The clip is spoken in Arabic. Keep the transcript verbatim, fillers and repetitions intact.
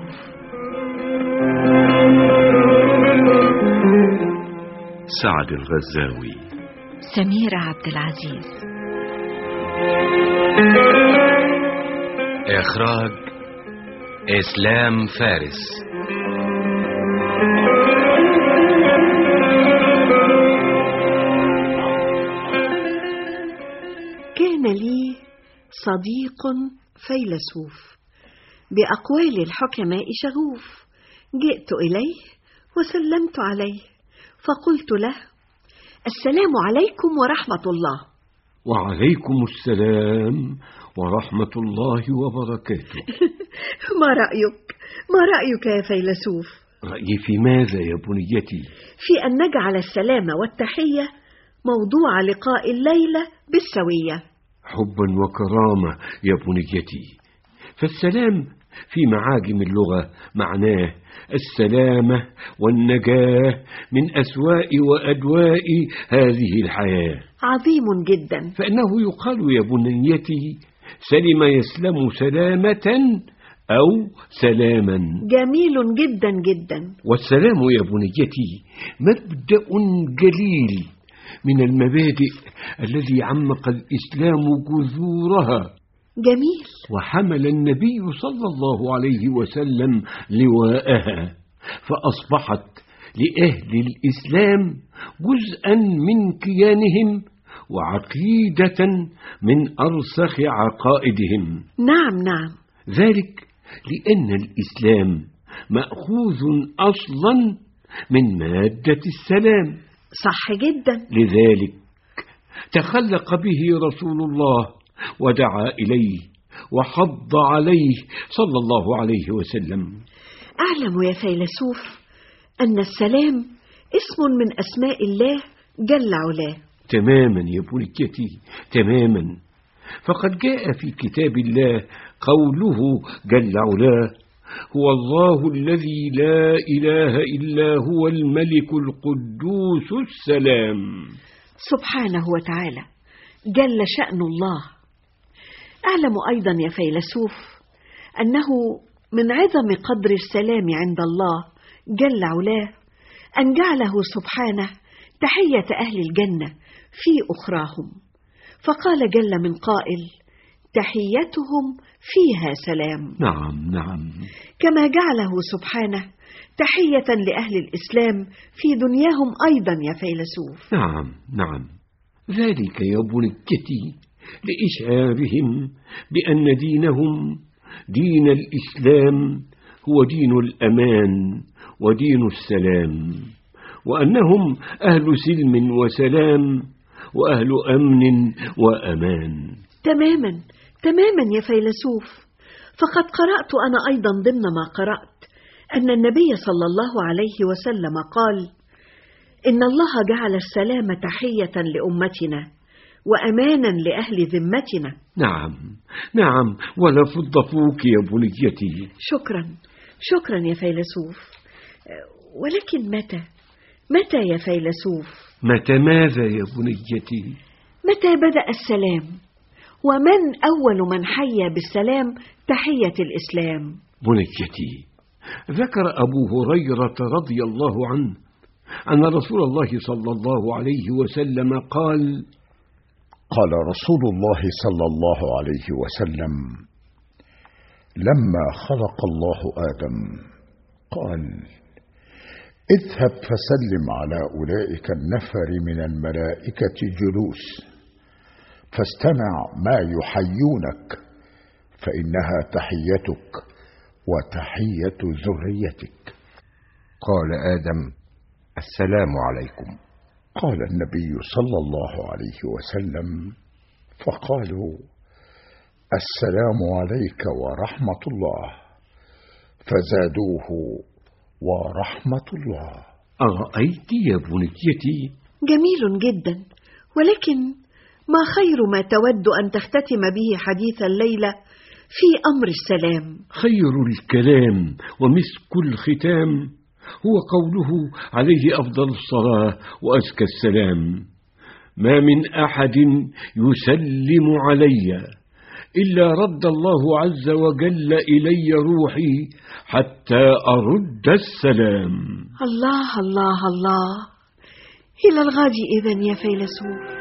فيلسوف. سعد الغزاوي. سميرة عبد العزيز. إخراج إسلام فارس. كان لي صديق فيلسوف بأقوال الحكماء شغوف. جئت إليه وسلمت عليه فقلت له: السلام عليكم ورحمة الله. وعليكم السلام ورحمة الله وبركاته. ما رأيك؟ ما رأيك يا فيلسوف؟ رأيي في ماذا يا بنيتي؟ في أن نجعل السلام والتحية موضوع لقاء الليلة بالسوية. حبا وكرامة يا بنيتي. فالسلام في معاجم اللغة معناه السلامة والنجاة من أسواء وأدواء هذه الحياة. عظيم جدا. فإنه يقال يا بنيتي: سلم يسلم سلامة أو سلاما. جميل جدا جدا. والسلام يا بنيتي مبدأ جليل من المبادئ الذي عمق الإسلام جذورها. جميل. وحمل النبي صلى الله عليه وسلم لواءها، فأصبحت لأهل الإسلام جزءا من كيانهم وعقيدة من أرسخ عقائدهم. نعم نعم. ذلك لأن الإسلام مأخوذ أصلا من مادة السلام. صح جدا. لذلك تخلق به رسول الله ودعا إليه وحض عليه صلى الله عليه وسلم. أعلم يا فيلسوف أن السلام اسم من أسماء الله جل علاه. تماما يا بنيتي تماما. فقد جاء في كتاب الله قوله جل علاه: هو الله الذي لا إله إلا هو الملك القدوس السلام. سبحانه وتعالى جل شأن الله. أعلم أيضا يا فيلسوف أنه من عظم قدر السلام عند الله جل علاه أن جعله سبحانه تحية أهل الجنة في أخراهم، فقال جل من قائل: تحيتهم فيها سلام. نعم نعم. كما جعله سبحانه تحية لأهل الإسلام في دنياهم أيضا يا فيلسوف. نعم نعم. ذلك يا بنيتي لإشعارهم بأن دينهم دين الإسلام هو دين الأمان ودين السلام، وأنهم أهل سلم وسلام وأهل أمن وأمان. تماما تماما يا فيلسوف. فقد قرأت أنا أيضا ضمن ما قرأت أن النبي صلى الله عليه وسلم قال: إن الله جعل السلام تحية لأمتنا وأمانا لأهل ذمتنا. نعم نعم. ولا فض فوك يا بنيتي. شكرا شكرا يا فيلسوف. ولكن متى متى يا فيلسوف؟ متى ماذا يا بنيتي؟ متى بدأ السلام؟ ومن أول من حيا بالسلام تحية الإسلام؟ بنيتي، ذكر أبو هريرة رضي الله عنه أن رسول الله صلى الله عليه وسلم قال: قال رسول الله صلى الله عليه وسلم: لما خلق الله آدم قال: اذهب فسلم على أولئك النفر من الملائكة جلوس، فاستمع ما يحيونك، فإنها تحيتك وتحية ذريتك. قال آدم: السلام عليكم. قال النبي صلى الله عليه وسلم: فقالوا: السلام عليك ورحمة الله، فزادوه: ورحمة الله. أرأيت يا بنيتي؟ جميل جدا. ولكن ما خير ما تود أن تختتم به حديث الليلة في أمر السلام؟ خير الكلام ومسك الختام هو قوله عليه أفضل الصلاة وأزكى السلام: ما من أحد يسلم علي إلا رد الله عز وجل إلي روحي حتى أرد السلام. الله الله الله، إلى الغد إذن يا فيلسوف.